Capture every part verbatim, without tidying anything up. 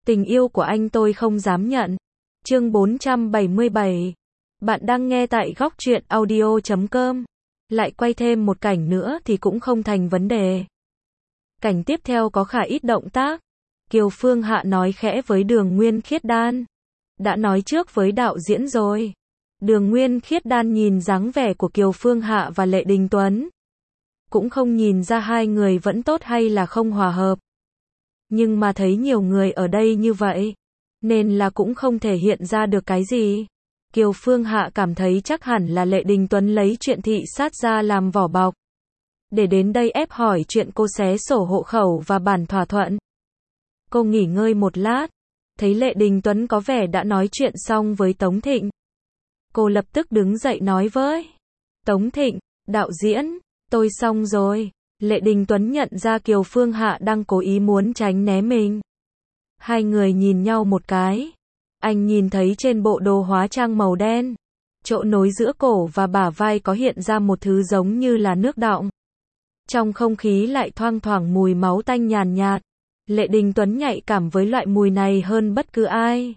Tình yêu của anh tôi không dám nhận. Chương bốn trăm bảy mươi bảy. Bạn đang nghe tại góc truyện audio chấm com. Lại quay thêm một cảnh nữa thì cũng không thành vấn đề. Cảnh tiếp theo có khá ít động tác. Kiều Phương Hạ nói khẽ với Đường Nguyên Khiết Đan. Đã nói trước với đạo diễn rồi. Đường Nguyên Khiết Đan nhìn dáng vẻ của Kiều Phương Hạ và Lệ Đình Tuấn. Cũng không nhìn ra hai người vẫn tốt hay là không hòa hợp. Nhưng mà thấy nhiều người ở đây như vậy, nên là cũng không thể hiện ra được cái gì. Kiều Phương Hạ cảm thấy chắc hẳn là Lệ Đình Tuấn lấy chuyện thị sát ra làm vỏ bọc. Để đến đây ép hỏi chuyện cô xé sổ hộ khẩu và bản thỏa thuận. Cô nghỉ ngơi một lát, thấy Lệ Đình Tuấn có vẻ đã nói chuyện xong với Tống Thịnh. Cô lập tức đứng dậy nói với Tống Thịnh, đạo diễn, tôi xong rồi. Lệ Đình Tuấn nhận ra Kiều Phương Hạ đang cố ý muốn tránh né mình. Hai người nhìn nhau một cái. Anh nhìn thấy trên bộ đồ hóa trang màu đen, chỗ nối giữa cổ và bả vai có hiện ra một thứ giống như là nước đọng. Trong không khí lại thoang thoảng mùi máu tanh nhàn nhạt. Lệ Đình Tuấn nhạy cảm với loại mùi này hơn bất cứ ai.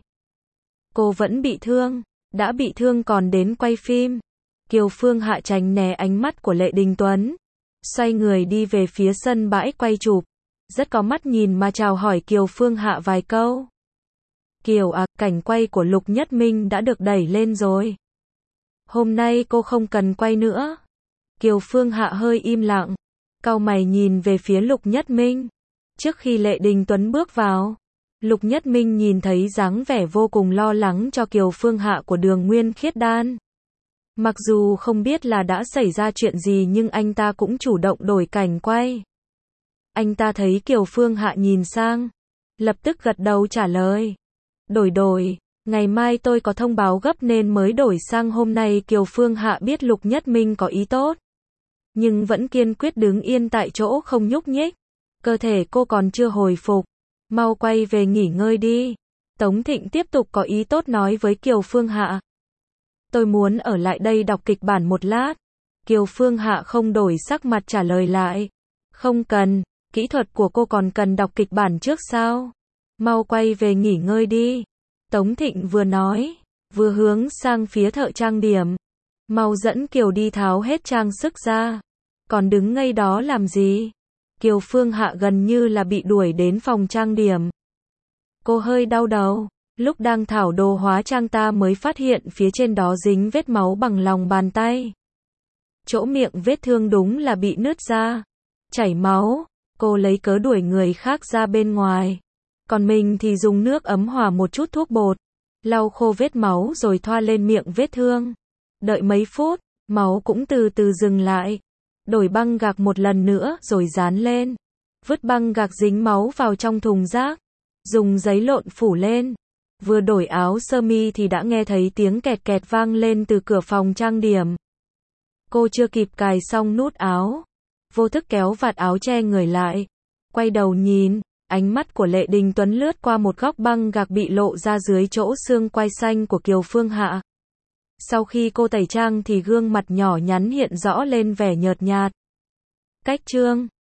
Cô vẫn bị thương, đã bị thương còn đến quay phim. Kiều Phương Hạ tránh né ánh mắt của Lệ Đình Tuấn, xoay người đi về phía sân bãi quay chụp, rất có mắt nhìn mà chào hỏi Kiều Phương Hạ vài câu. Kiều à, cảnh quay của Lục Nhất Minh đã được đẩy lên rồi. Hôm nay cô không cần quay nữa. Kiều Phương Hạ hơi im lặng, cau mày nhìn về phía Lục Nhất Minh. Trước khi Lệ Đình Tuấn bước vào, Lục Nhất Minh nhìn thấy dáng vẻ vô cùng lo lắng cho Kiều Phương Hạ của Đường Nguyên Khiết Đan. Mặc dù không biết là đã xảy ra chuyện gì nhưng anh ta cũng chủ động đổi cảnh quay. Anh ta thấy Kiều Phương Hạ nhìn sang, lập tức gật đầu trả lời. Đổi đổi, ngày mai tôi có thông báo gấp nên mới đổi sang hôm nay. Kiều Phương Hạ biết Lục Nhất Minh có ý tốt, nhưng vẫn kiên quyết đứng yên tại chỗ không nhúc nhích. Cơ thể cô còn chưa hồi phục, mau quay về nghỉ ngơi đi. Tống Thịnh tiếp tục có ý tốt nói với Kiều Phương Hạ. Tôi muốn ở lại đây đọc kịch bản một lát. Kiều Phương Hạ không đổi sắc mặt trả lời lại. Không cần, kỹ thuật của cô còn cần đọc kịch bản trước sao? Mau quay về nghỉ ngơi đi. Tống Thịnh vừa nói, vừa hướng sang phía thợ trang điểm. Mau dẫn Kiều đi tháo hết trang sức ra. Còn đứng ngây đó làm gì? Kiều Phương Hạ gần như là bị đuổi đến phòng trang điểm. Cô hơi đau đầu. Lúc đang thảo đồ hóa trang ta mới phát hiện phía trên đó dính vết máu bằng lòng bàn tay. Chỗ miệng vết thương đúng là bị nứt ra, chảy máu. Cô lấy cớ đuổi người khác ra bên ngoài. Còn mình thì dùng nước ấm hòa một chút thuốc bột, lau khô vết máu rồi thoa lên miệng vết thương. Đợi mấy phút, máu cũng từ từ dừng lại. Đổi băng gạc một lần nữa rồi dán lên. Vứt băng gạc dính máu vào trong thùng rác. Dùng giấy lộn phủ lên. Vừa đổi áo sơ mi thì đã nghe thấy tiếng kẹt kẹt vang lên từ cửa phòng trang điểm. Cô chưa kịp cài xong nút áo, vô thức kéo vạt áo che người lại. Quay đầu nhìn, ánh mắt của Lệ Đình Tuấn lướt qua một góc băng gạc bị lộ ra dưới chỗ xương quai xanh của Kiều Phương Hạ. Sau khi cô tẩy trang thì gương mặt nhỏ nhắn hiện rõ lên vẻ nhợt nhạt. Cách chương